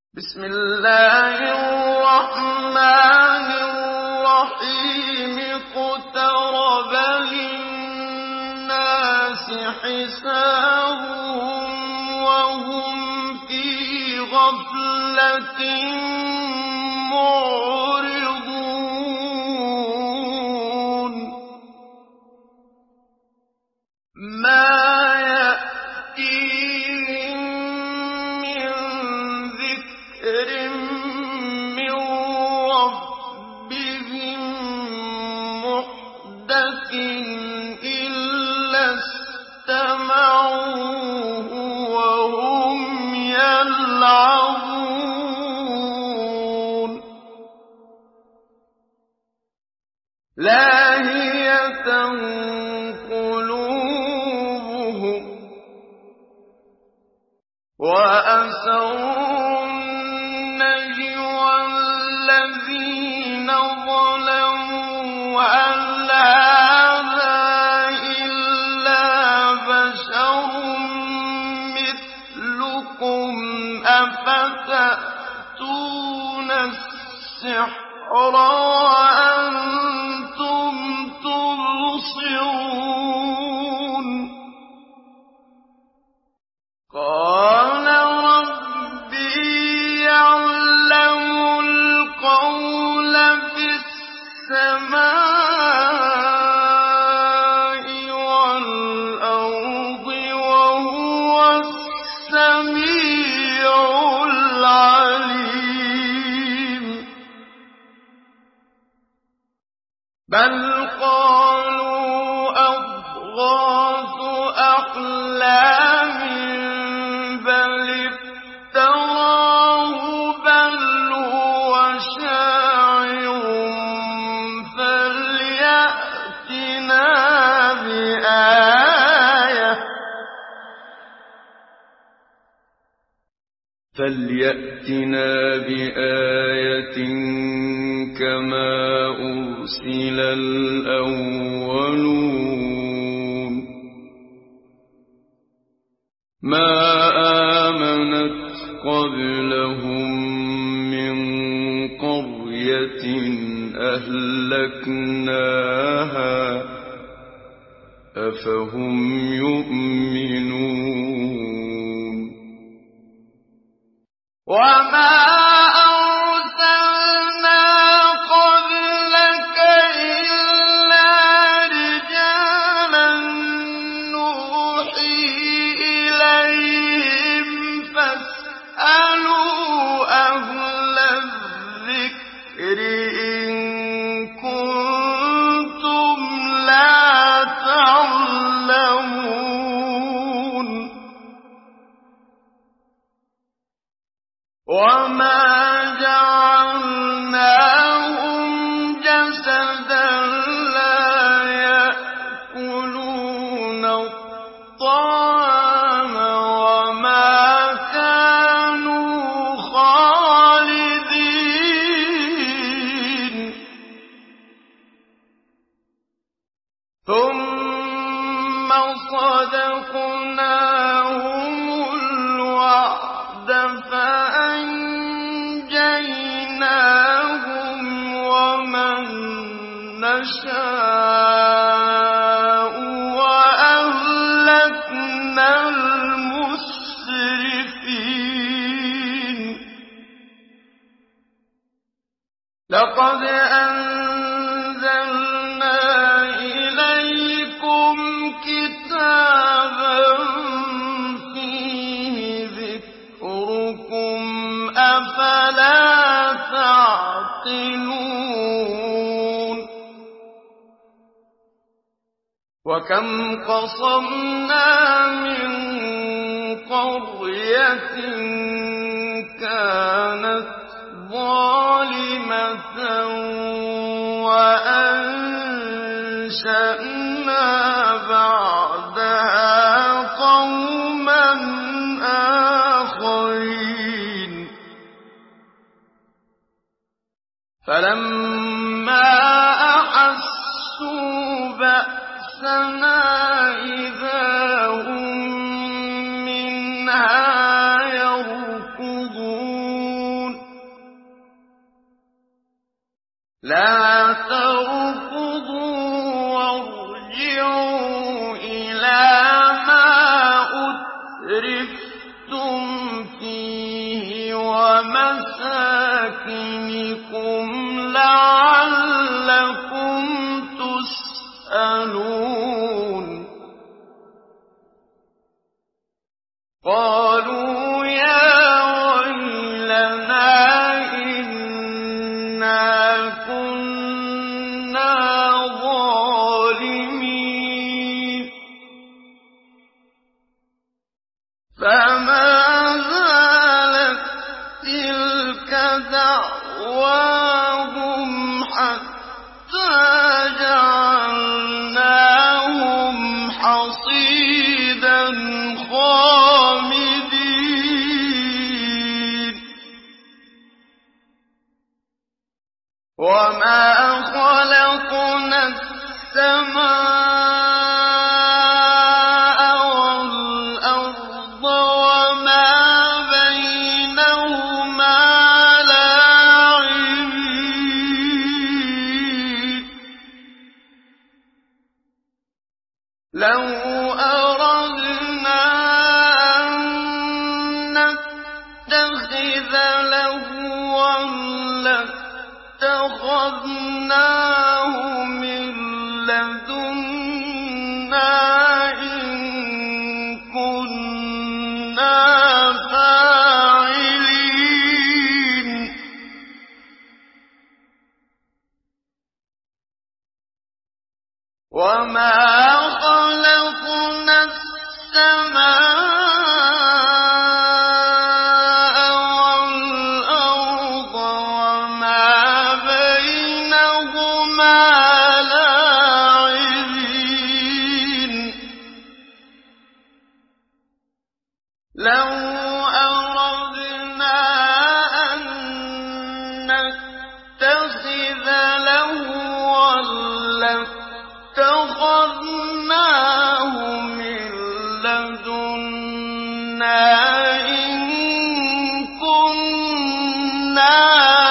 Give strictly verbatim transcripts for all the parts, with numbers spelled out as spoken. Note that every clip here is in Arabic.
بسم الله الرحمن الرحيم اقترب للناس حسابهم وهم في غفلة معرضون ما يأتيهم من ذكر من ربهم محدث إلا استمعوه وهم يلعبون لاهية قلوبهم وأسروا النجوى الذين ظلموا هل هذا إلا بشر مثلكم أفتأتون السحر وأنتم تبصرون قال ربي يعلم القول في السماء والأرض وهو السميع العليم بل قالوا أضغاث أحلام بل افتراه بل هو شاعر فليأتنا بآية فليأتنا بآية كما أرسل الأولون ما آمنت قبلهم من قرية أهلكناها أفهم يؤمنون وما أرسلنا قبلك إلا رجالا نوحي إليهم فاسألوا أهل الذكر إن كنتم لا تعلمون وما جعلناهم جسدا لا يأكلون الطعام وما كانوا خالدين ثم صدقناهم الوعد فأنجيناهم ومن نشاء وأهلكنا المسرفين لقد أنزلنا إليكم كتابا فيه ذكركم أفلا تعقلون وكم قصمنا من قرية كانت ظالمة وأنشأنا بعدها قوما آخرين فلما أحسوا بأسنا إذا هم منها يركضون لا تركضوا وارجعوا إلى ما أترفتم فيه ومساكنكم لعلكم تسألون قالوا يا ويلنا إنا كنا ظالمين فما زالت تلك دعواهم حتى جعلناهم حصيدا خامدين وما خلقنا السماء والأرض وما بينهما لاعبين لو أردنا أن نتخذ لهوا لاتخذناه من لدنا إن كنا فاعلين وما خلقنا السماء والأرض وما بينهما لاعبين لو أردنا أن نتخذ لهوا لاتخذناه من لدنا إن كنا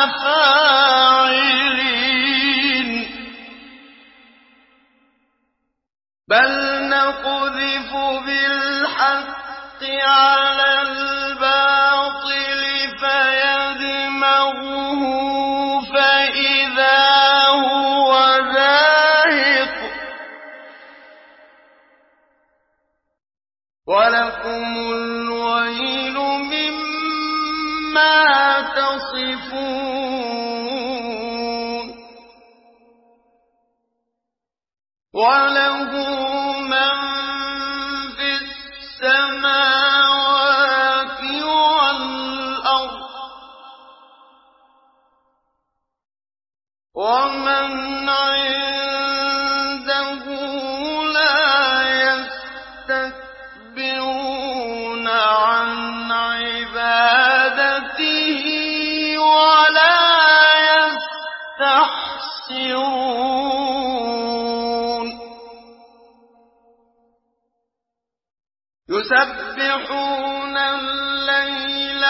فاعلين بل نقذف بالحق على الباطل فيدمغه فإذا هو زاهق ولكم الويل مما تصفون وله من في السماوات والأرض ومن عنده لا يستكبرون عن عبادته ولا يستحسرون يسبحون الليل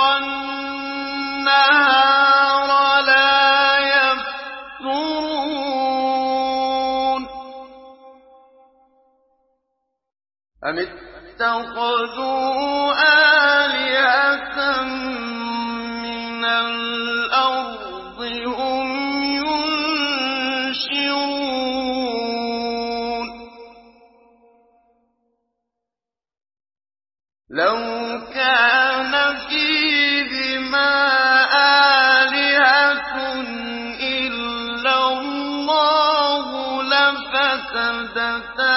والنهار لا يفترون أم اتخذوا آلهة من الأرض هم ينشرون لو كان فيهما آلهة إلا الله لفسدتا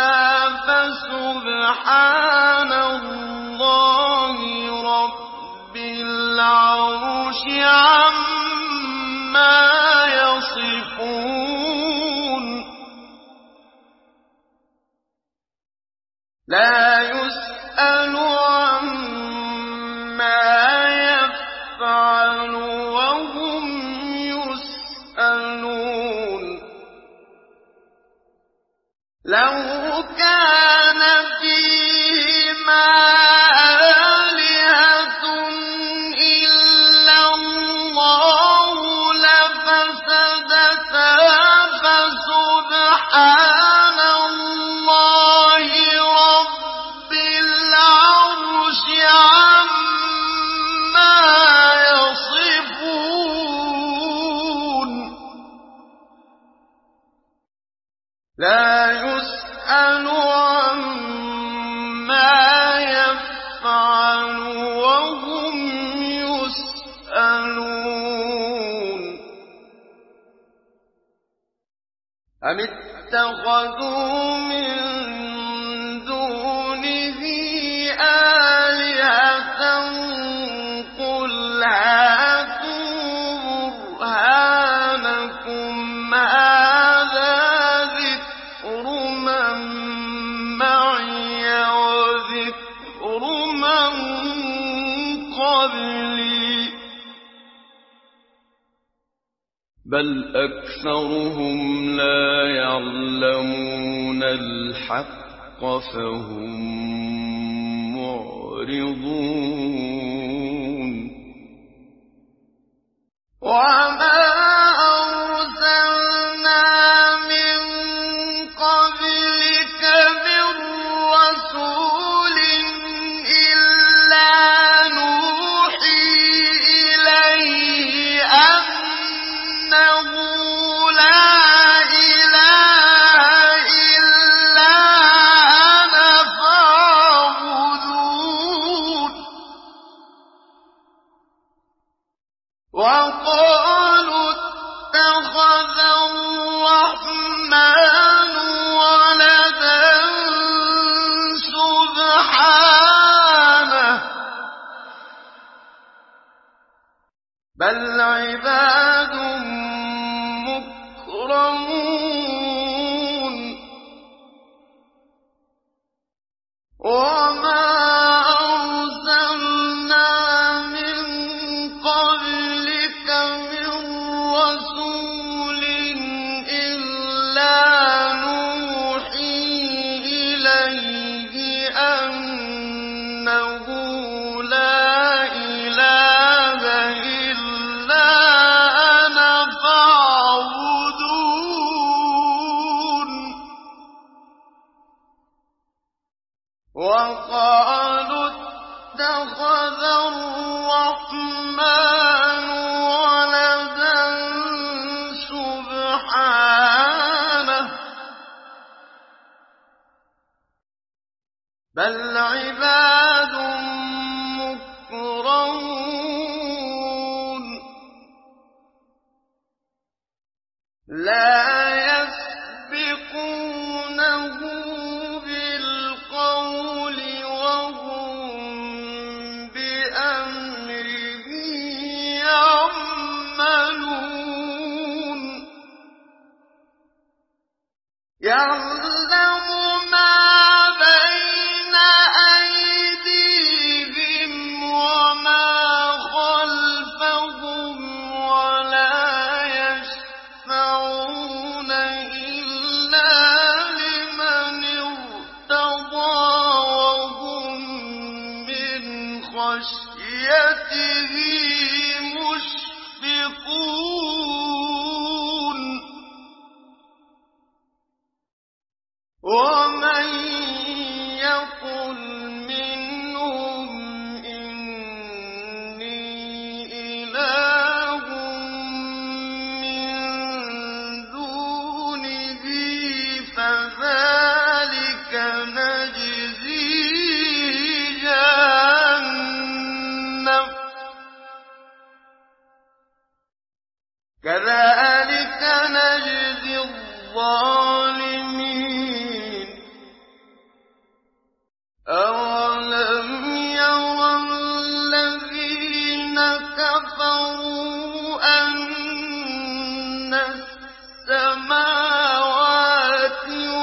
فسبحان الله رب العرش عما يصفون لا يسأل عما يفعل وهم يسألون لو كان فيهما آلهة إلا الله لفسدتا أم اتخذوا من دونه آلهة قل هاتوا برهانكم هذا ذكر من معي وذكر من قبلي بل أكثرهم لا يعلمون الحق فهم معرضون وما أرسلنا من قبلك من رسول إلا نوحي إليه أنه لا إله إلا أنا فاعبدون وقالوا اتخذ الرحمن ولدا سبحانه بل عباد مكرمون وما أرسلنا من قبلك من رسول إلا نوحي إليه أنه لا إله إلا أنا فاعبدون وقالوا اتخذ الرحمن ولدا سبحانه بل عباد مكرمون لا يسبقونه بالقول وهم بأمره يعملون يعلم ما بين أيديهم وما خلفهم ولا يشفعون إلا لمن ارتضى وهم من خشيته مشفقون ومن يقل منهم إني إله من دونه فذلك نجزيه جهنم كذلك نجزي الظالمين أولم ير الذين كفروا أن السماوات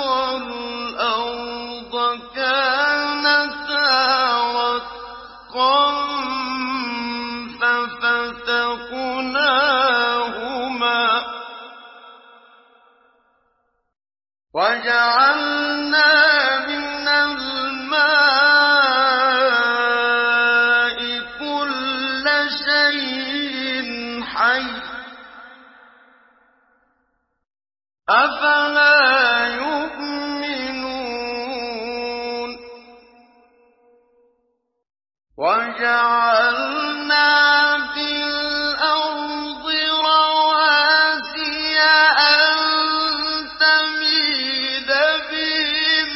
والأرض كانتا رتقا ففتقناهما وجعلنا من الماء كل شيء حي أفلا يؤمنون وجعلنا في الأرض رواسي أن تميد بهم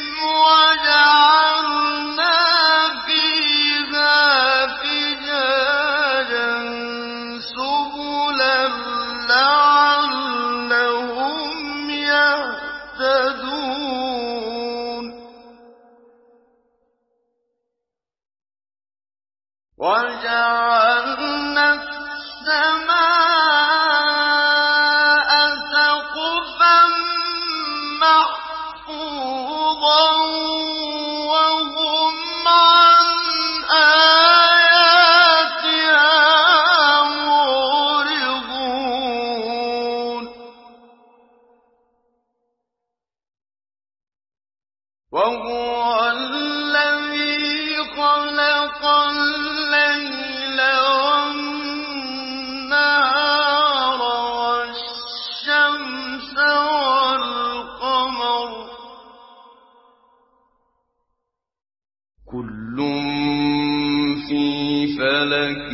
وجعلنا فيها فجاجا سبلا لعلهم يهتدون وهو الذي خلق الليل والنهار والشمس والقمر كل في فلك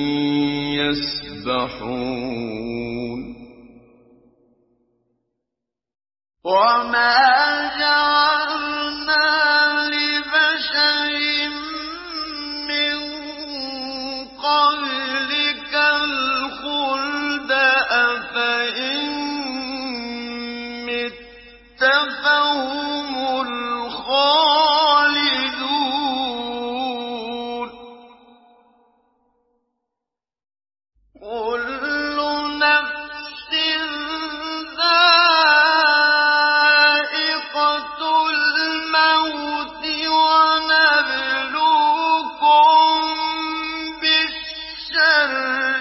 يسبحون وما جعلنا لبشر من قبلك الخلد أفإن مت فهم الخالدون كل نفس ذائقة الموت ونبلوكم بالشر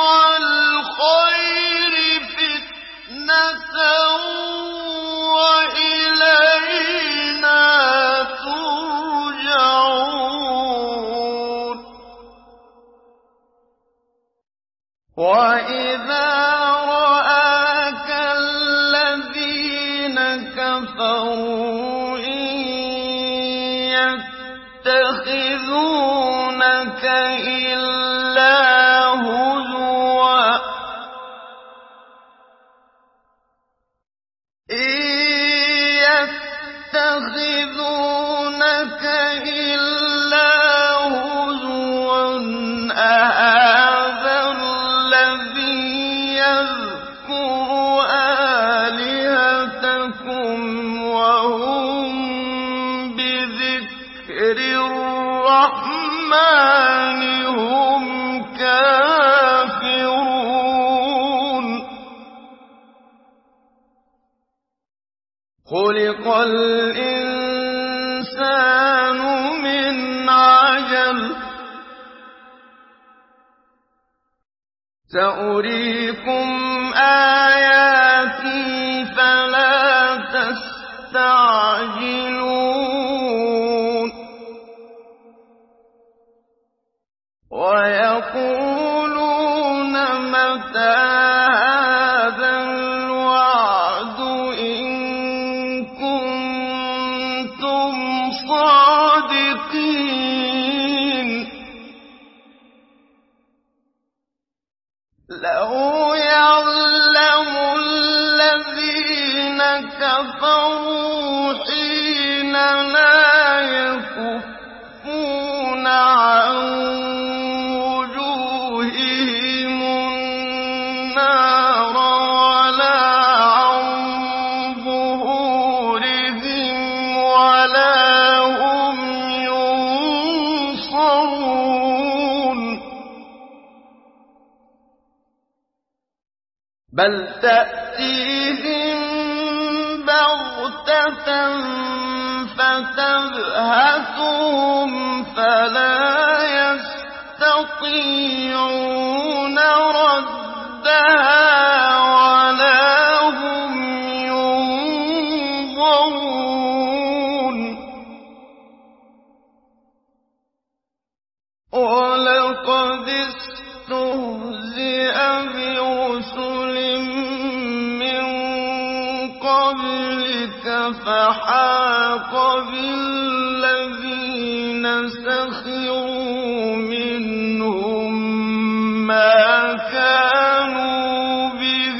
والخير فتنة وإلينا ترجعون وإذا رآك الذين كفروا إن يتخذونك إلا هزوا إن يتخذونك إلا هزوا أهذا الذي يذكر آلهتكم وهم بذكر الرحمن هم كافرون خلق الإنسان من عجل سأريكم آياتي فلا تستعجلون ويقولون متى هذا الوعد إن كنتم صادقين لو يعلم الذين كفروا حين لا يكفون عن وجوههم النار ولا عن ظهورهم ولا هم ينصرون بل تأتيهم بغتة فتبهتهم فلا يستطيعون ردها ولا هم ينظرون ولقد استهزئ برسل من قبلك فحاق بالذين سخروا منهم ما كانوا به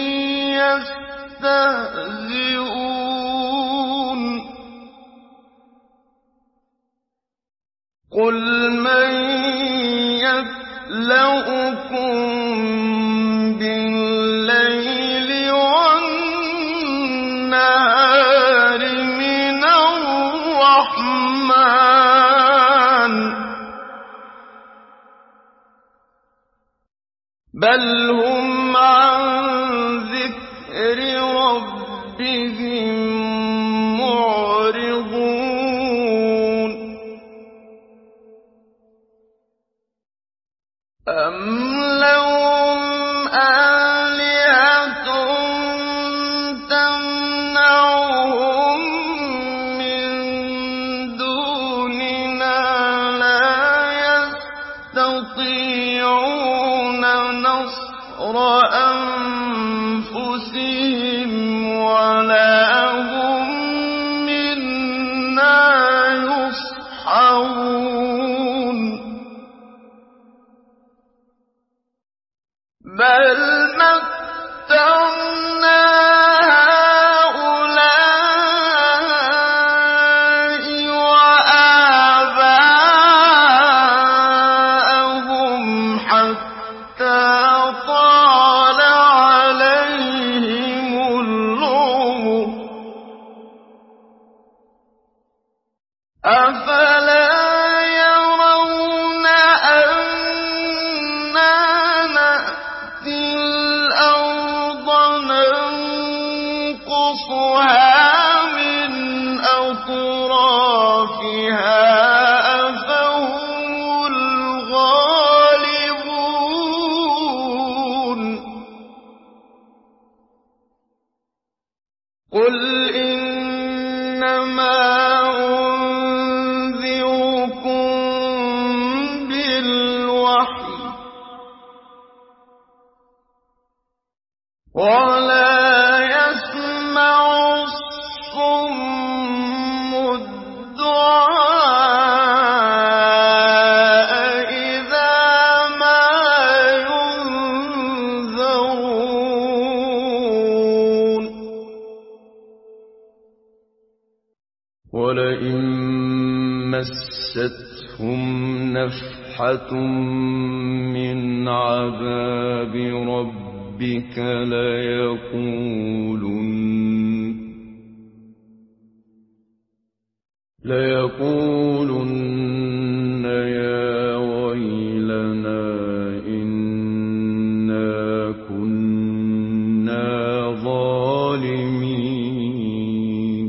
يستهزئون قل من يكلؤكم بالليل والنهار من الرحمن بل هم عن ذكر ربهم معرضون أم لهم آلهة تمنعهم من أنفسهم ولا هم منا يصحبون بل متعنا هؤلاء وآباءهم حتى طال عليهم العمر أفلا يرون أنا نأتي الأرض ننقصها من أطرافها أفهم الغالبون قل إنما أنذركم بالوحي ولا يسمع الصم الدعاء إذا ما ينذرون ولئن مستهم نفحة من عذاب ربك ليقولن ليقولن يا ويلنا إنا كنا ظالمين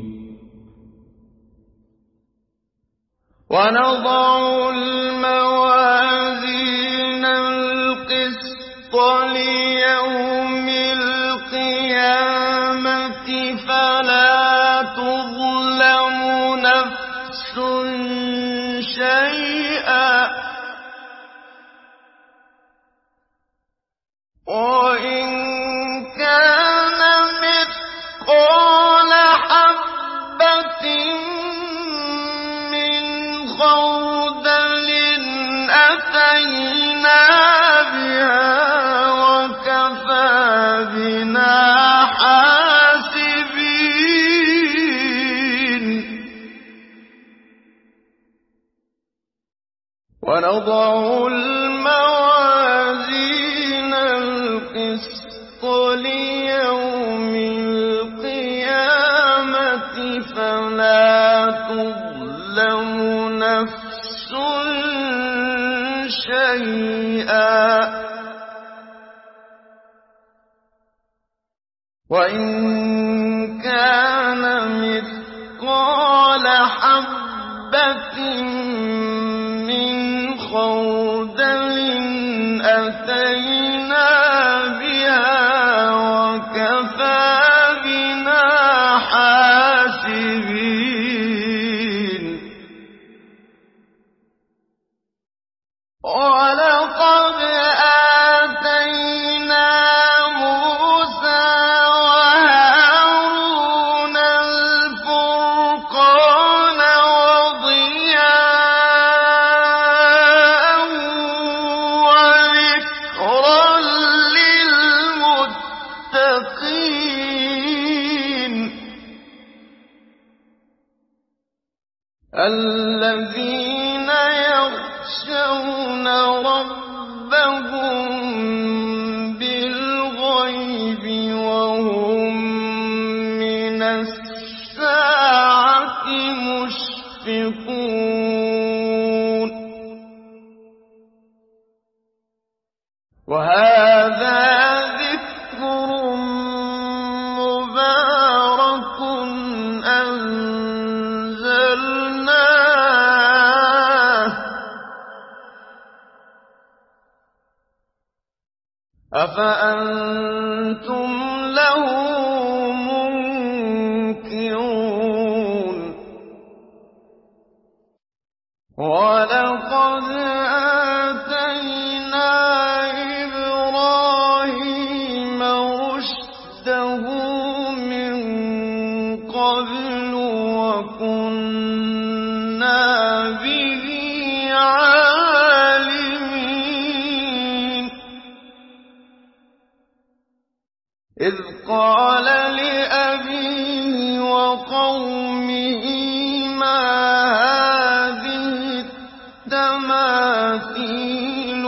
ونضع الموازين القسط ليوم القيامة فلا تظلم نفس شيئا وإن كان مثقال حبة من خردل أتينا بها وكفى بنا حاسبين ونضع الموازين القسط ليوم القيامة فلا تظلم نفس شيئا وإن كان مثقال حبة من خردل أتينا بها وكفى بنا حاسبين ولقد آتينا موسى وهارون الفرقان وضياء وذكرا للمتقين الذين يخشون ربهم بالغيب وهم من الساعة مشفقون وهذا ذكر مبارك أنزلناه أفأنتم له منكرون ولقد آتينا إبراهيم إذ قال لأبيه وقومه ما هذه التماثيل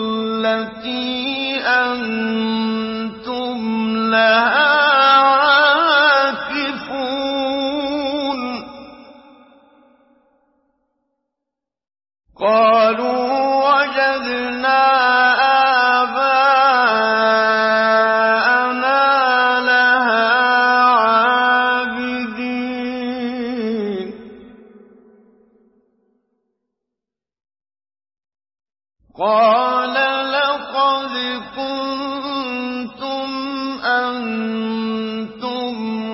التي أنتم لها عاكفون قالوا وجدنا آباءنا لها عابدين قال لقد كنتم أنتم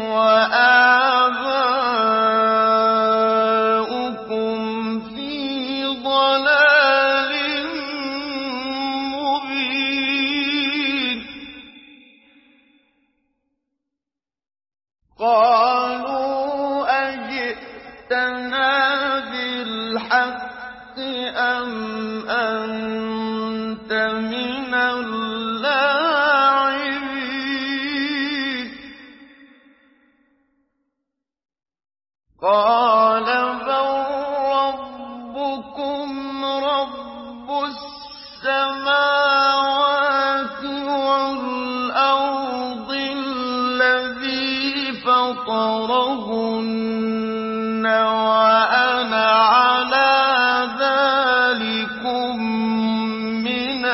وآباؤكم في ضلال مبين قالوا أجئتنا بالحق أم أنت من اللاعبين قال بل ربكم رب السماوات والأرض الذي فطرهن وأنا على ذلكم من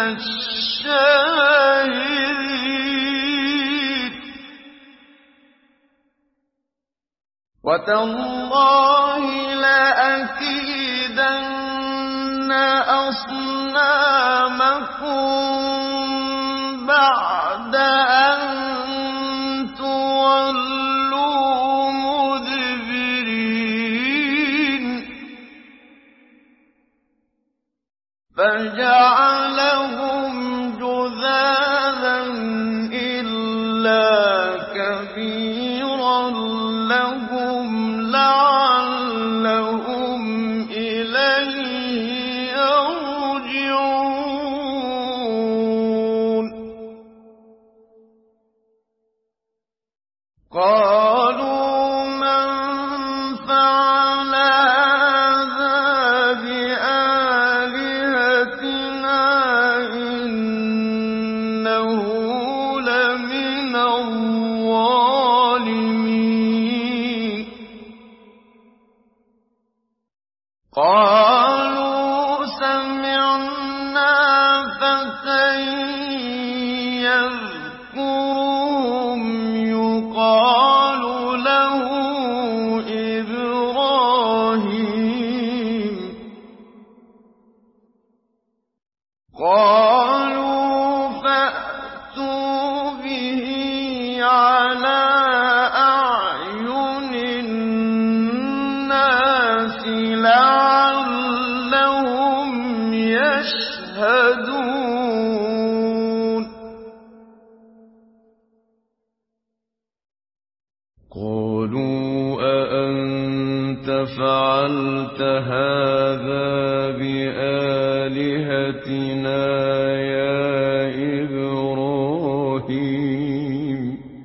الشاهدين وتالله لأكيدن أصنامكم بعد أن تولوا مدبرين فجعلهم جذاذا إلا كبيرا لهم لعلهم إليه يرجعون قالوا من فعل هذا بآلهتنا إنه لمن الظالمين قالوا سمعنا فتى يذكرهم يقال له إبراهيم قالوا فأتوا به على أعين الناس لعلهم يشهدون قالوا أأنت فعلت هذا بآلهتنا يا إبراهيم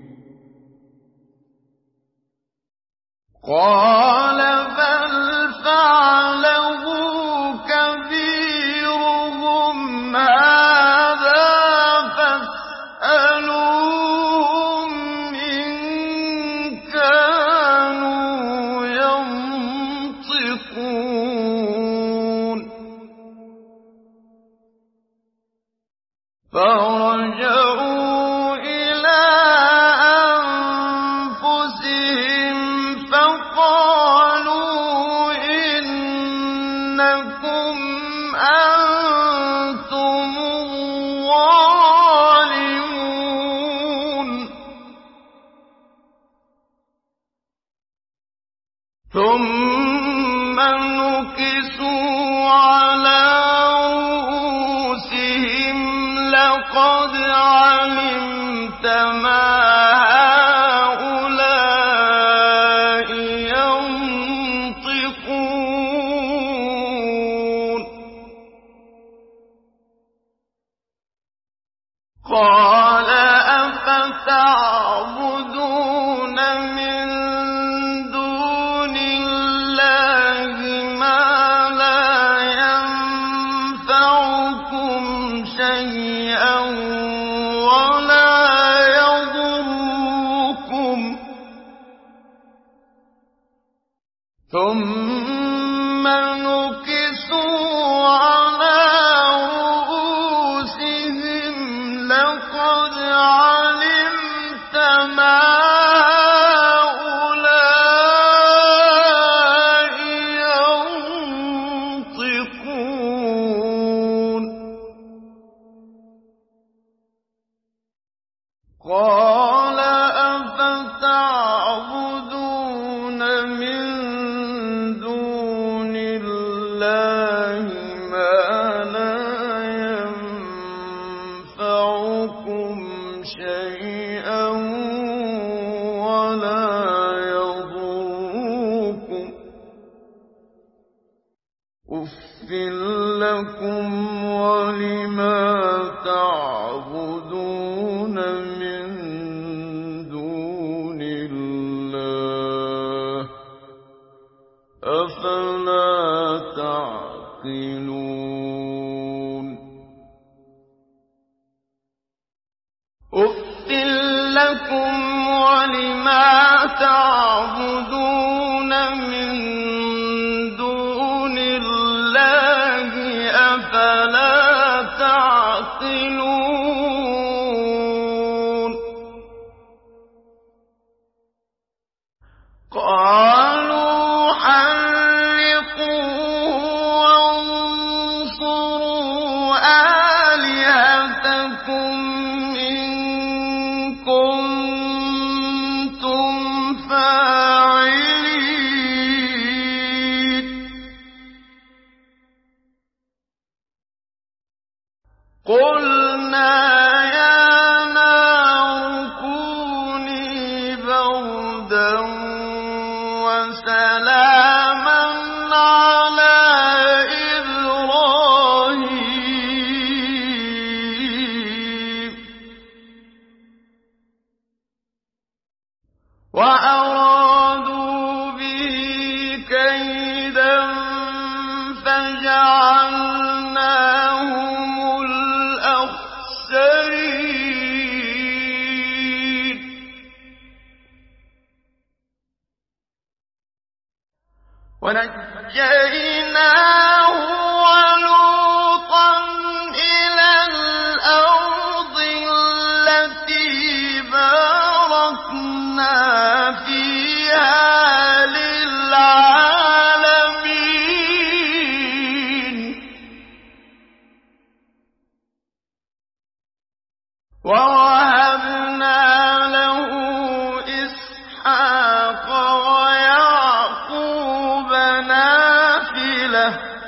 قال بل فعله كبيرهم هذا فاسألوهم إن كانوا ينطقون فرجعوا إلى أنفسهم فقالوا إنكم أنتم الظالمون ثم نكسوا على رؤوسهم لقد علمت ما هؤلاء ينطقون قال أفلا أفتعبدون من دون الله ما لا ينفعكم شيئا ولا يضركم ثم نكسوا على رؤوسهم لقد علمت ما هؤلاء ينطقون قال أفتعبدون من دون الله ما لا ينفعكم شيئا ولا يضركم أُفٍّ لكم ولما تعبدون من دون الله أفلا تعقلون أُفٍّ لكم ولما تعبدون من دون الله أفلا تعقلون قالوا حرقوه وانصروا آلهتكم إن كنتم فاعلين قلنا يا نار كوني بردا وسلاما على إبراهيم وأرادوا به كيدا فجعلناهم الأخسرين ونجيناه ولوطا إلى الأرض التي باركنا فيها للعالمين ووهبنا له إسحاق ويعقوب نافلة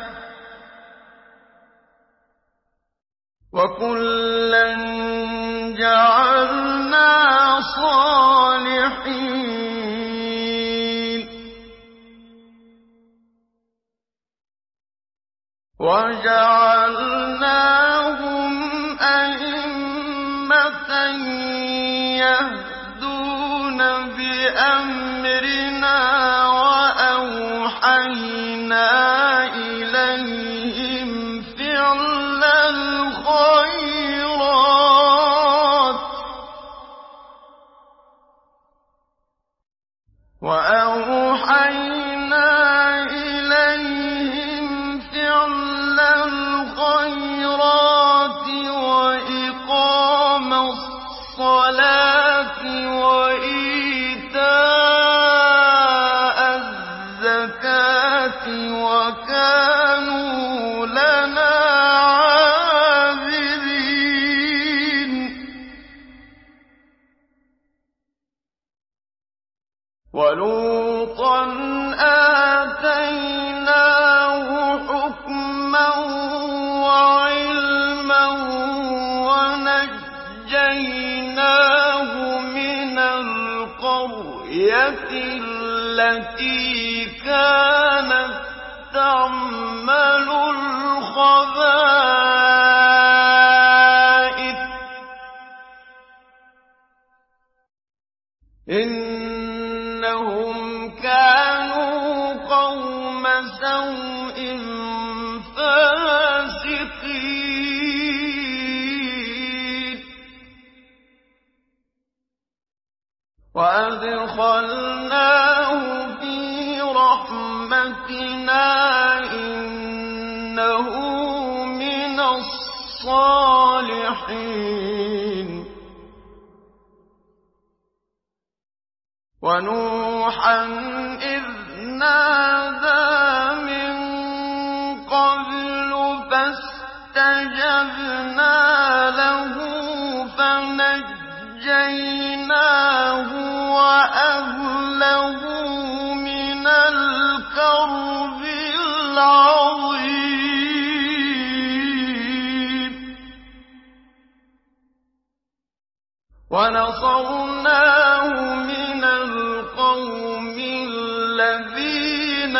وكلا جعلنا صالحين وجعلناهم أئمة يهدون بأمرنا وأوحينا إليهم فعل الخيرات وأوحينا إليهم فعل الخيرات وإقام الصلاة وإيتاء الزكاة وكانوا لنا عابدين ولوطا آتيناه حكما وعلما ونجيناه من القرية التي كانت تعمل الخبائث إنهم كانوا قوم سوء فاسقين وأدخلناه في رحمتنا إنه من الصالحين ونوحا إذ نادى من قبل فاستجبنا له فنجيناه وأهله من الكرب العظيم ونصرناه من القوم الذين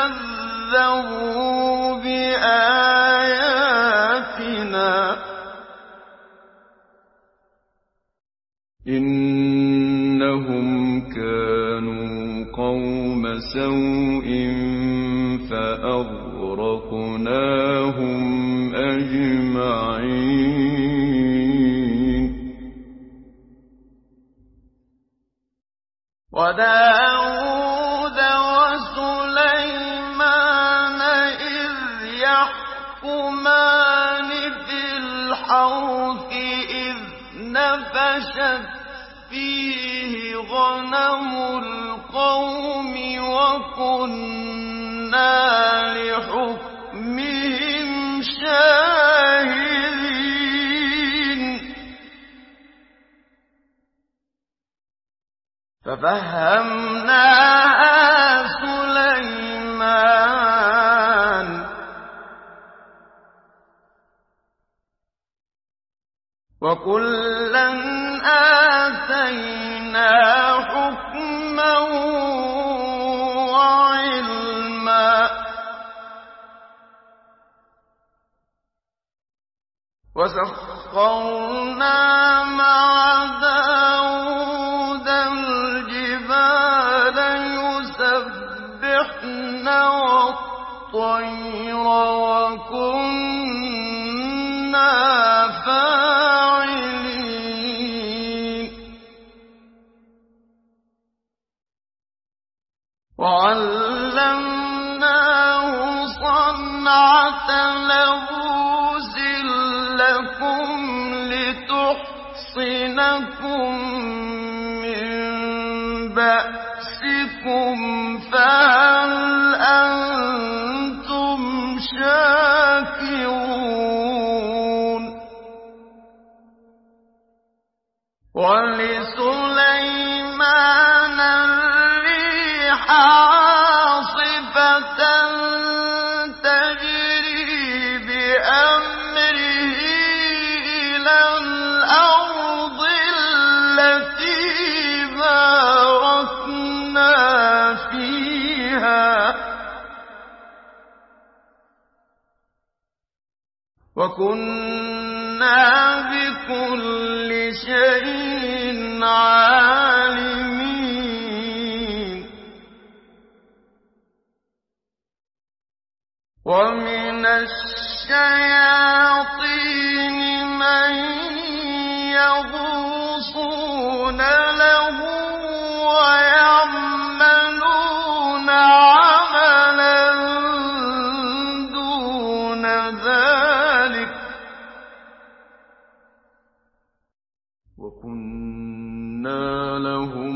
كذبوا بآياتنا إنهم كانوا قوم سوء فأغرقناهم أجمعين وداود وسليمان إذ يحكمان في الحرث إذ نفشت فيه غنم القوم وكنا لحكمهم شاهدين ففهمناها سليمان وكلا آتينا حكما وعلما وسخرنا مع داود الجبال يسبحن والطير وكنا فاعلين وعلمناه صنعة لبوس لكم لتحصنكم من بأسكم فهل أنتم شاكرون ولسليمان الريح عاصفة تجري بأمره إلى الأرض التي باركنا فيها وكنا بكل شيء عالمين ومن الشياطين من يغوصون له ويعملون عملا دون ذلك وكنا لهم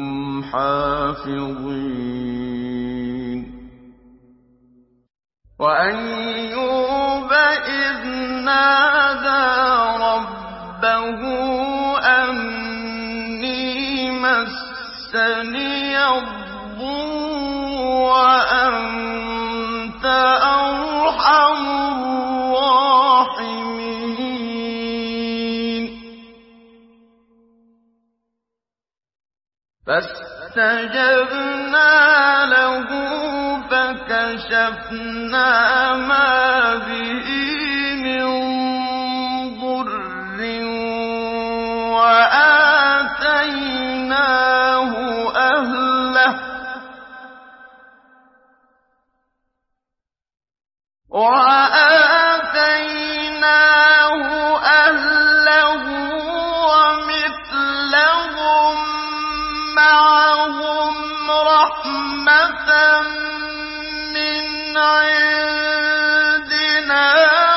حافظين وأيوب إذ نادى ربه أني مسني الضر وأنت أرحم الراحمين فاستجبنا له فكشفنا ما به من ضر وآتيناه أهله وآتيناه أهله ومثلهم معهم رحمة من عندنا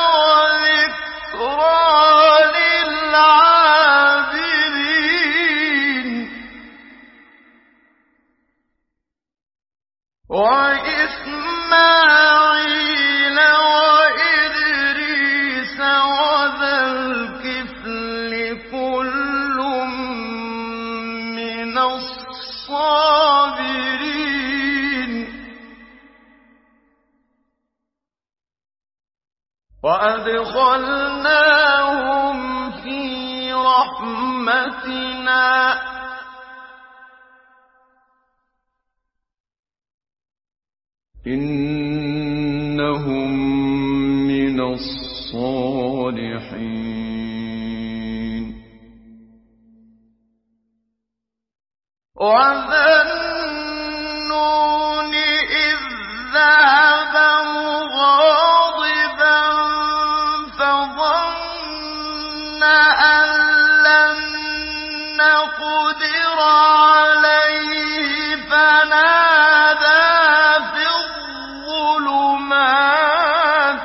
وذكرى للعابدين وإسماعيل وإدريس وذا الكفل كل من الصابرين وأدخلناهم في رحمتنا إنهم من الصالحين وذا النون إذ ذهب مغاضبا فظن أن لن نقدر عليه فنادى في الظلمات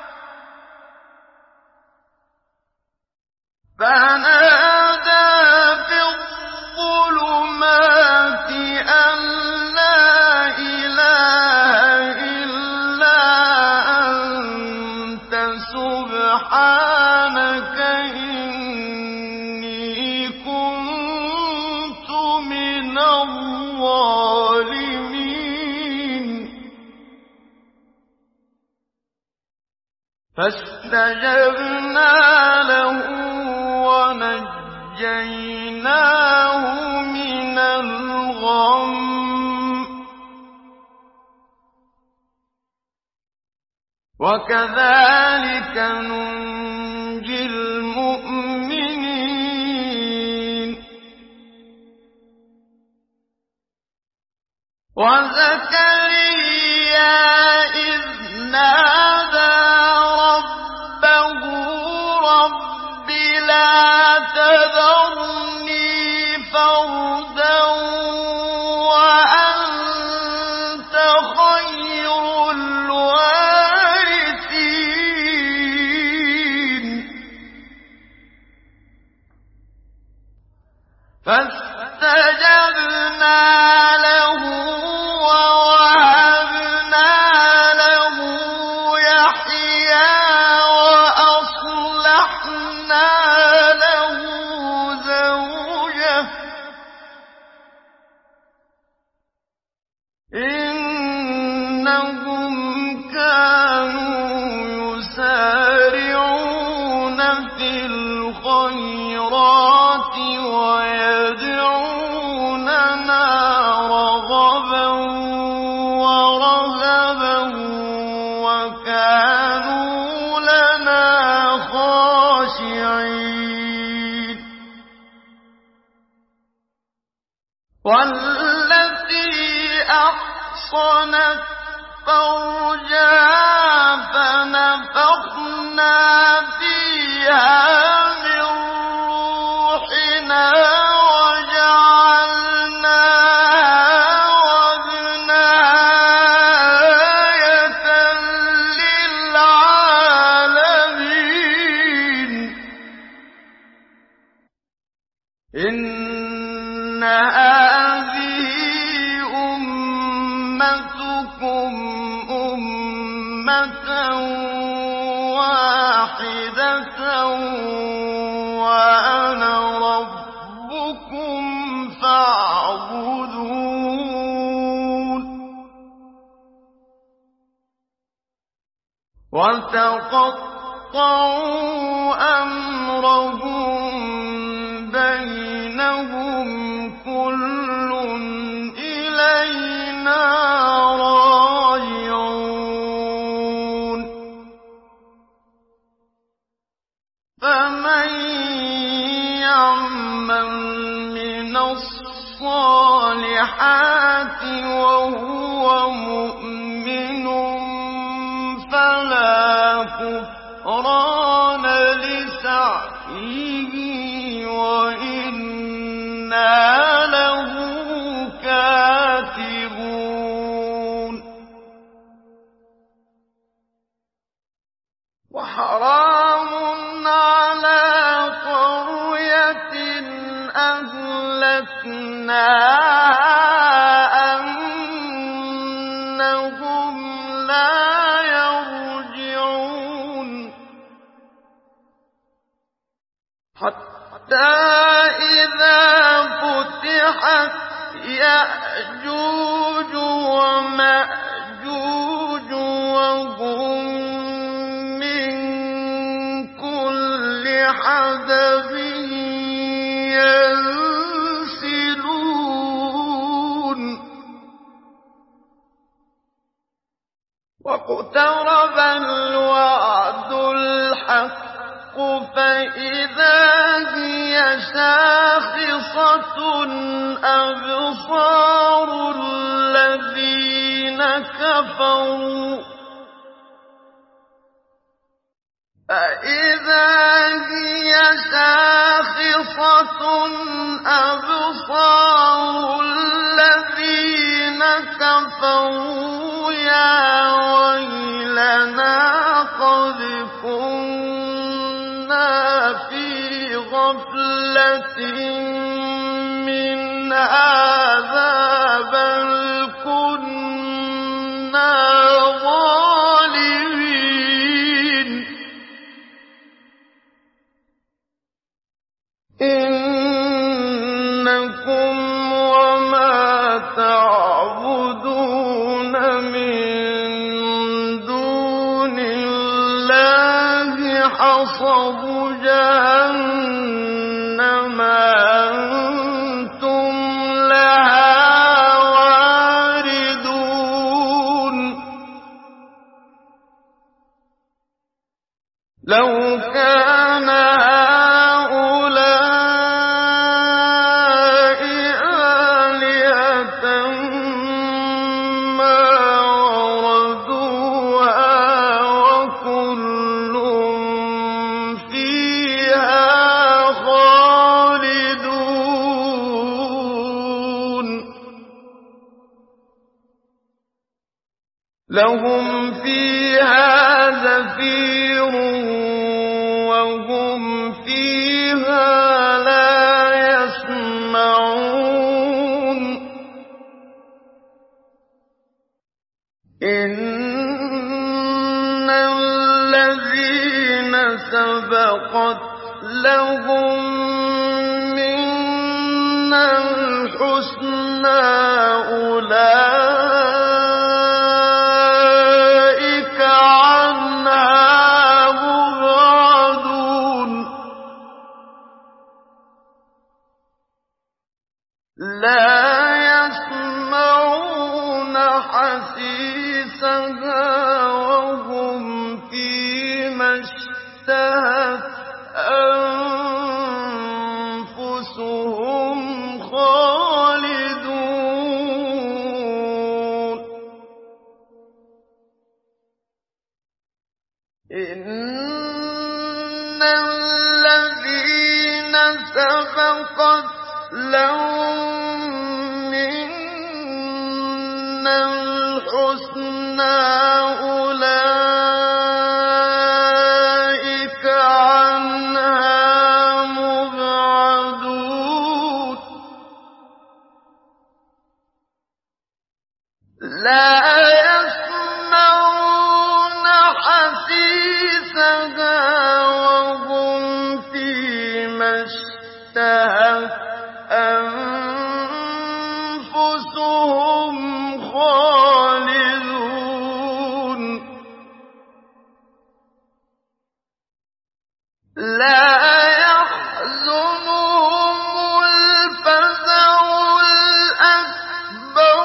فنادى في الظلمات أن لا إله إلا أنت سبحانك إني كنت من الظالمين فاستجبنا له ونجيناه من الغم وكذلك ننجي المؤمنين وزكريا إذ نادى ربه رب لا تذرني فردا وأنت خير الوارثين فاستجبنا له ووهبنا له يحيى وأصلحنا له زوجه إنهم كانوا يسارعون في الخيرات ويدعوننا رغبا ورهبا وكانوا لنا خاشعين والتي أحصنت فرجها فنفخنا فيها من روحنا وجعلناها وابنها آية للعالمين إن هذه أمتكم أمة واحدة وأنا ربكم فاعبدون وتقطعوا أمرهم بينهم كل إلينا راجعون فمن يعمل من الصالحات الصالحات وهو مؤمن فلا كفران لسعيه وإنا له كاتبون وحرام على قرية أهلكناها أنهم لا يرجعون حتى إذا فتحت يأجوج ومأجوج وهم من كل حدب ينسلون واقترب الوعد الحق فإذا هي شاخصة أبصار الذين كفروا فإذا هي شاخصة أبصار الذين كفروا يا ويلنا قد كنا في غفلة من هذا بل كنا ظالمين إنكم وما تعبدون من دون الله حصب جهنم أنتم لها واردون لو كان هؤلاء آلهة ما وردوها وكل فيها خالدون لهم فيها زفير وهم فيها لا يسمعون إن الذين سبقت لهم منا الحسنى أولئك عنها مبعدون لا يسمعون حسيسها وهم فيما اشتهت أنفسهم خالدون إن الذين سبقت لهم منا الحسنى أولئك عنها مبعدون لا يسمعون حسيسها وهم فيما اشتهت أنفسهم خالدون لا يحزنهم الفزع الأكبر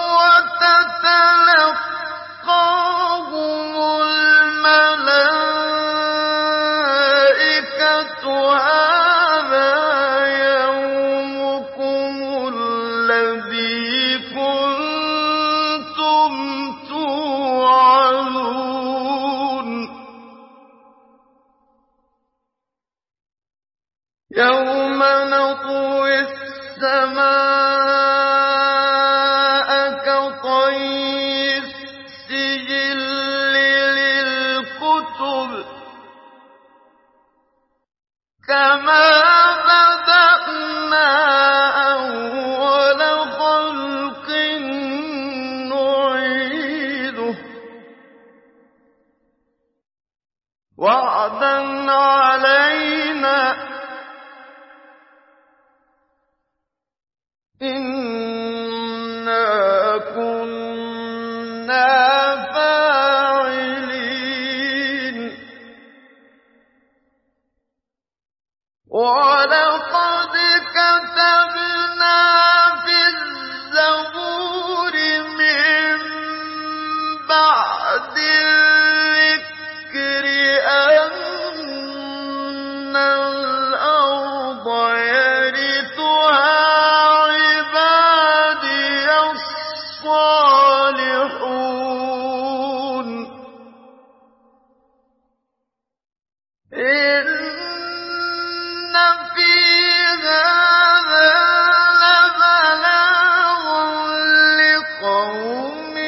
وتتلقاهم الملائكة هذا يومكم نطوي السماء كطي السجل للكتب كما بدأنا أول خلق نعيده وعدا علينا إنا كنا فاعلين ولقد كتبنا في الزبور من بعد الذكر أن الأرض يرثها عبادي الصالحون إن في هذا لبلاغا لقوم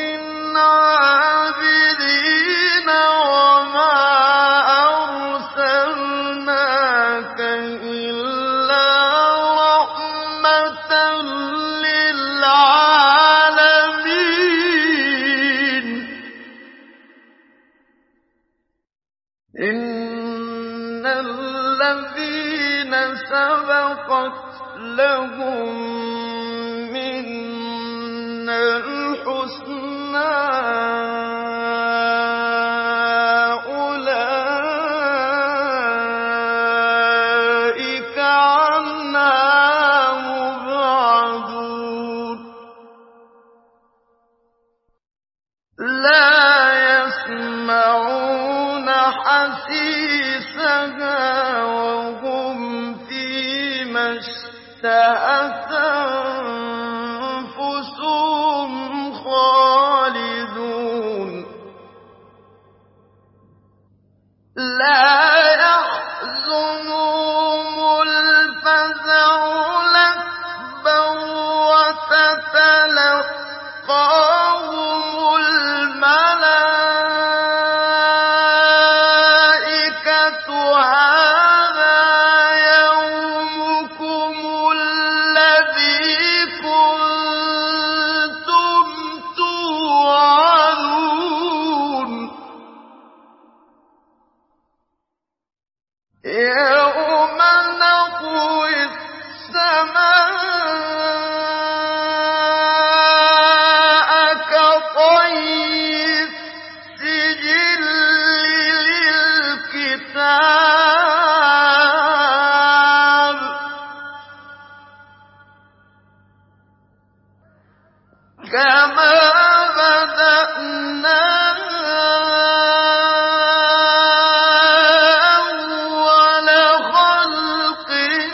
عابدين وما أرسلناك إلا رحمة للعالمين إن الذين سبقت لهم منا الحسنى أولئك عنها مبعدون لا يسمعون حسيسها وهم فيما اشتهت أنفسهم خالدون لا يحزنهم الفزع الأكبر وتتلقاهم الملائكة هذا يومكم الذي كنتم توعدون يوم نطوي السماء كطي السجل للكتاب كما بدأنا أول خلق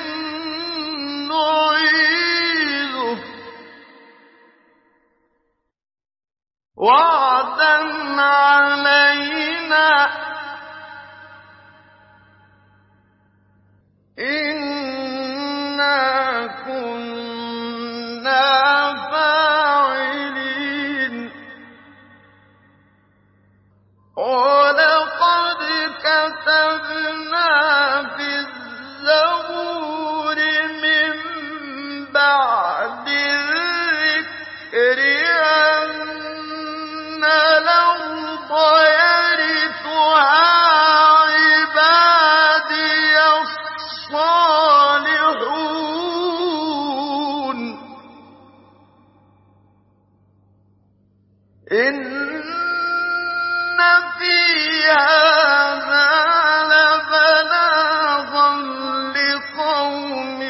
نعيده وعدا علينا إنا كنا فاعلين ولقد كتبنا في الزبور من بعد الذكر أن الأرض يرثها عبادي الصالحون إن في هذا لبلاغا لقوم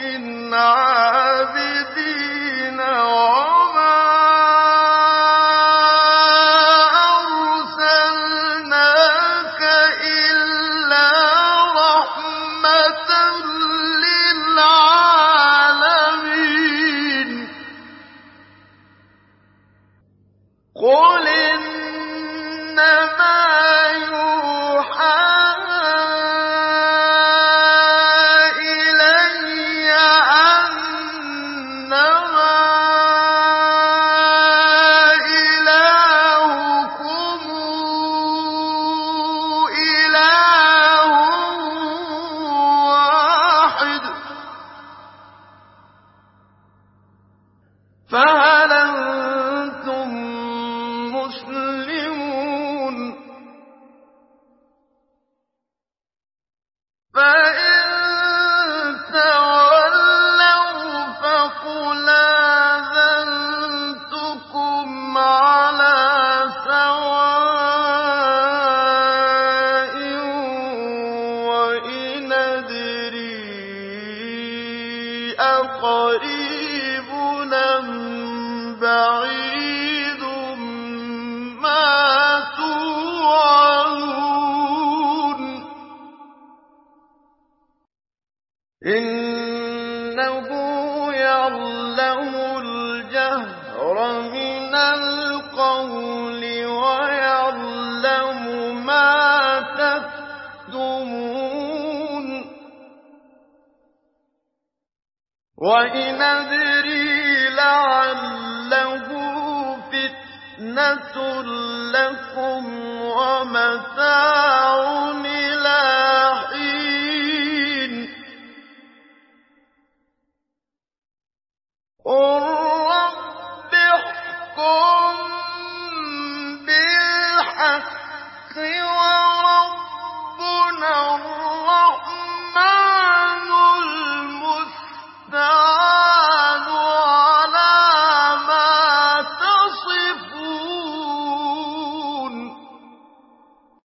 عابدين وما أرسلناك إلا رحمة للعالمين قل إنما يوحى إلي أقريب أم بعيد ما توعدون إنه يعلم الجهر من القول ويعلم ما تكتمون وإن أدري لعله فتنة لكم ومتاع إلى حين قل رب احكم بالحق